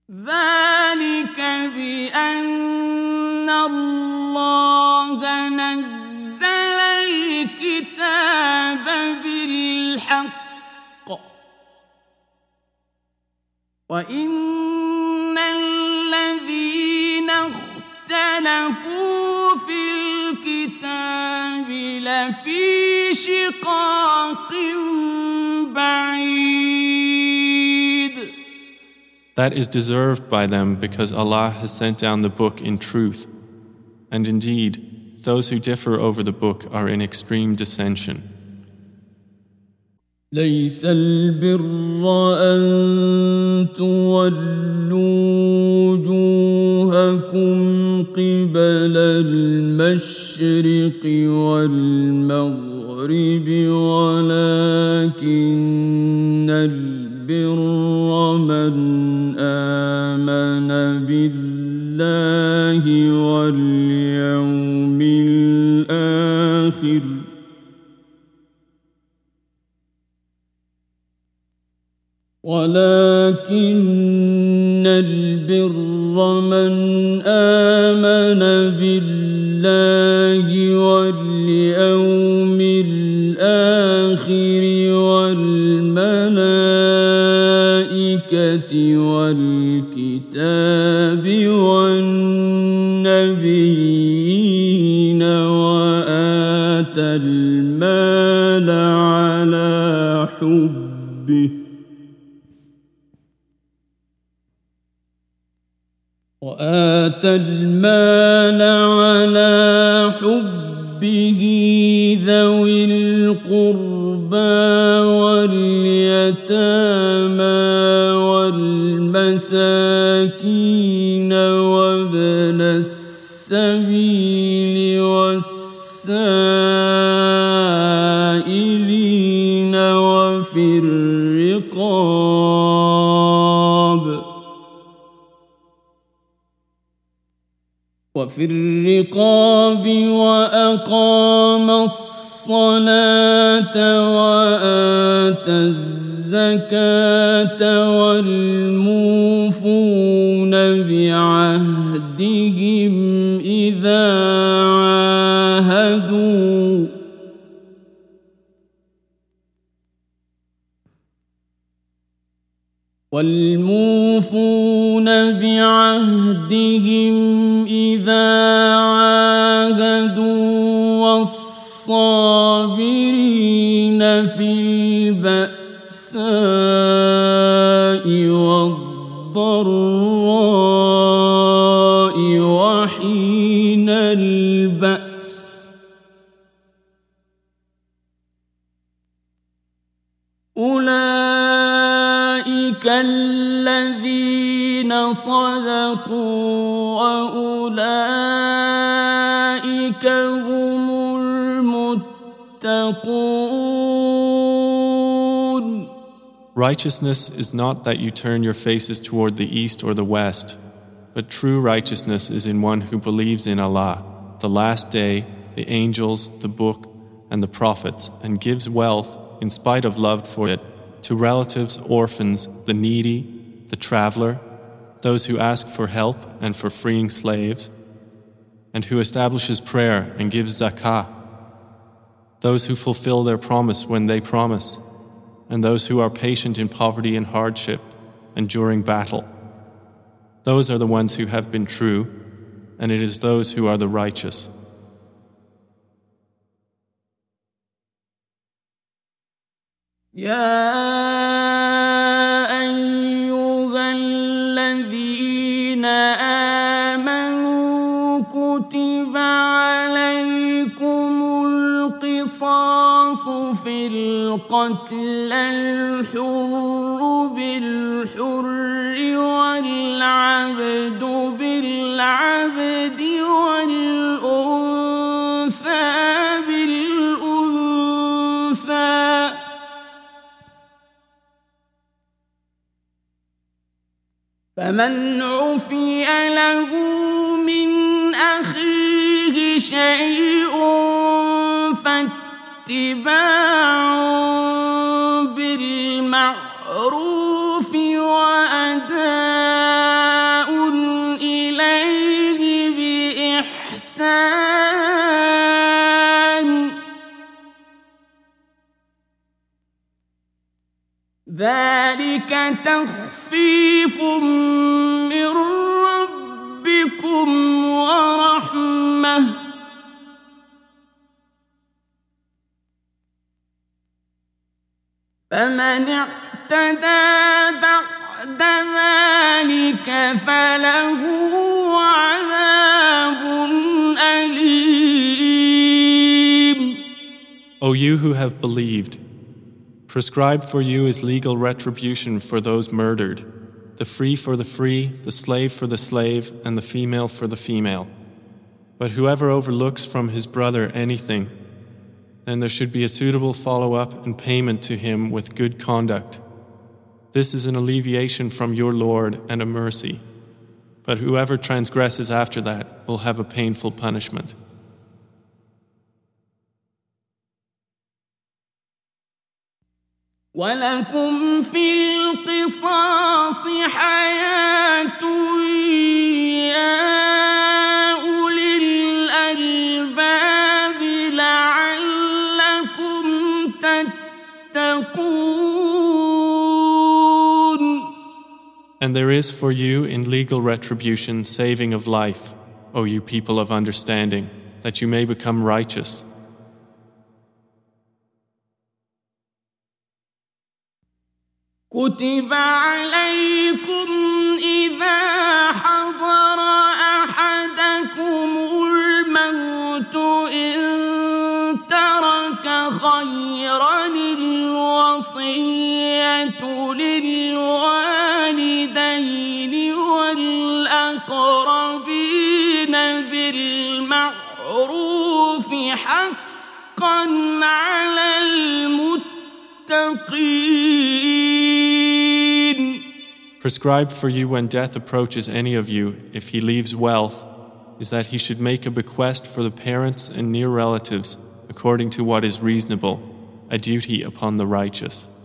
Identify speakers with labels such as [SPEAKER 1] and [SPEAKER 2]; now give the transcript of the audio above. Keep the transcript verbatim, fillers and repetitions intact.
[SPEAKER 1] ذلك بأن الله نزل الكتاب بالحق وإن الذين اختلفوا في الكتاب لفي شقاق بعيد.
[SPEAKER 2] That is deserved by them because Allah has sent down the book in truth. And indeed, those who differ over the book are in extreme dissension.
[SPEAKER 1] ليس البر أن تولوا وجوهكم قبل المشرق والمغرب ولكن البر من آمن بالله واليوم الآخر ولكن البر من آمن بالله واليوم الآخر والملائكة والكتاب والنبيين وآتى المال على حبه وآتى المال على حبه ذوي القربى واليتامى والمساكين وابن السبيل والسائلين وفي الرقاب وفي الرقاب وأقام الصلاة وآتى الزكاة والموفون بعهدهم إذا عاهدوا والموفون بعهدهم إذا عاهدوا والصابرين في البأساء والضراء وحين البأس أولئك الذين صدقوا وأولئك هم المتقون.
[SPEAKER 2] Righteousness is not that you turn your faces toward the east or the west, but true righteousness is in one who believes in Allah, the last day, the angels, the book, and the prophets, and gives wealth, in spite of love for it, to relatives, orphans, the needy, the traveler, those who ask for help and for freeing slaves, and who establishes prayer and gives zakah, those who fulfill their promise when they promise, and those who are patient in poverty and hardship and during battle. Those are the ones who have been true, and it is those who are the righteous.
[SPEAKER 1] يا أيها الذين آمنوا كتب عليكم القصاص في القتل الحر بالحر والعبد بالعبد والأنثى بالأنثى فمن عفي له من أخيه شيء فاتباع بالمعروف وأداء ذلك تخفيف من ربكم ورحمة فمن اعتدى بعد ذلك فله عذاب أليم.
[SPEAKER 2] O you who have believed, prescribed for you is legal retribution for those murdered, the free for the free, the slave for the slave, and the female for the female. But whoever overlooks from his brother anything, then there should be a suitable follow-up and payment to him with good conduct. This is an alleviation from your Lord and a mercy. But whoever transgresses after that will have a painful punishment.
[SPEAKER 1] ولكم في القصاص حياة يا أولي الألباب لعلكم تتقون.
[SPEAKER 2] And there is for you in legal retribution saving of life, O you people of understanding, that you may become righteous.
[SPEAKER 1] كتب عليكم إذا حضر أحدكم الموت إن ترك خيرا الوصية للوالدين والأقربين بالمعروف حقا على المتقين.
[SPEAKER 2] Prescribed for you when death approaches any of you, if he leaves wealth, is that he should make a bequest for the parents and near relatives according to what is reasonable, a duty upon the righteous.